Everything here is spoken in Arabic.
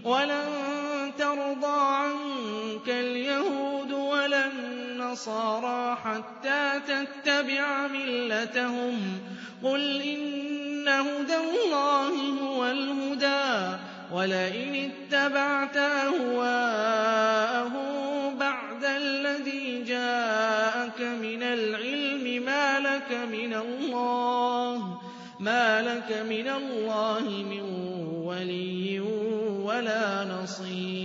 وَلَن تَرْضَىٰ عَنكَ الْيَهُودُ وَلَا النَّصَارَىٰ حَتَّىٰ تَتَّبِعَ مِلَّتَهُمْ ۗ قُلْ إِنَّ هُدَى اللَّهِ هُوَ الْهُدَىٰ ۗ وَلَئِنِ اتَّبَعْتَ أَهْوَاءَهُم بَعْدَ الَّذِي جَاءَكَ مِنَ الْعِلْمِ مَا لَكَ مِنَ اللَّهِ مِن وَلِيٍّ وَلَا نَصِيرٍ.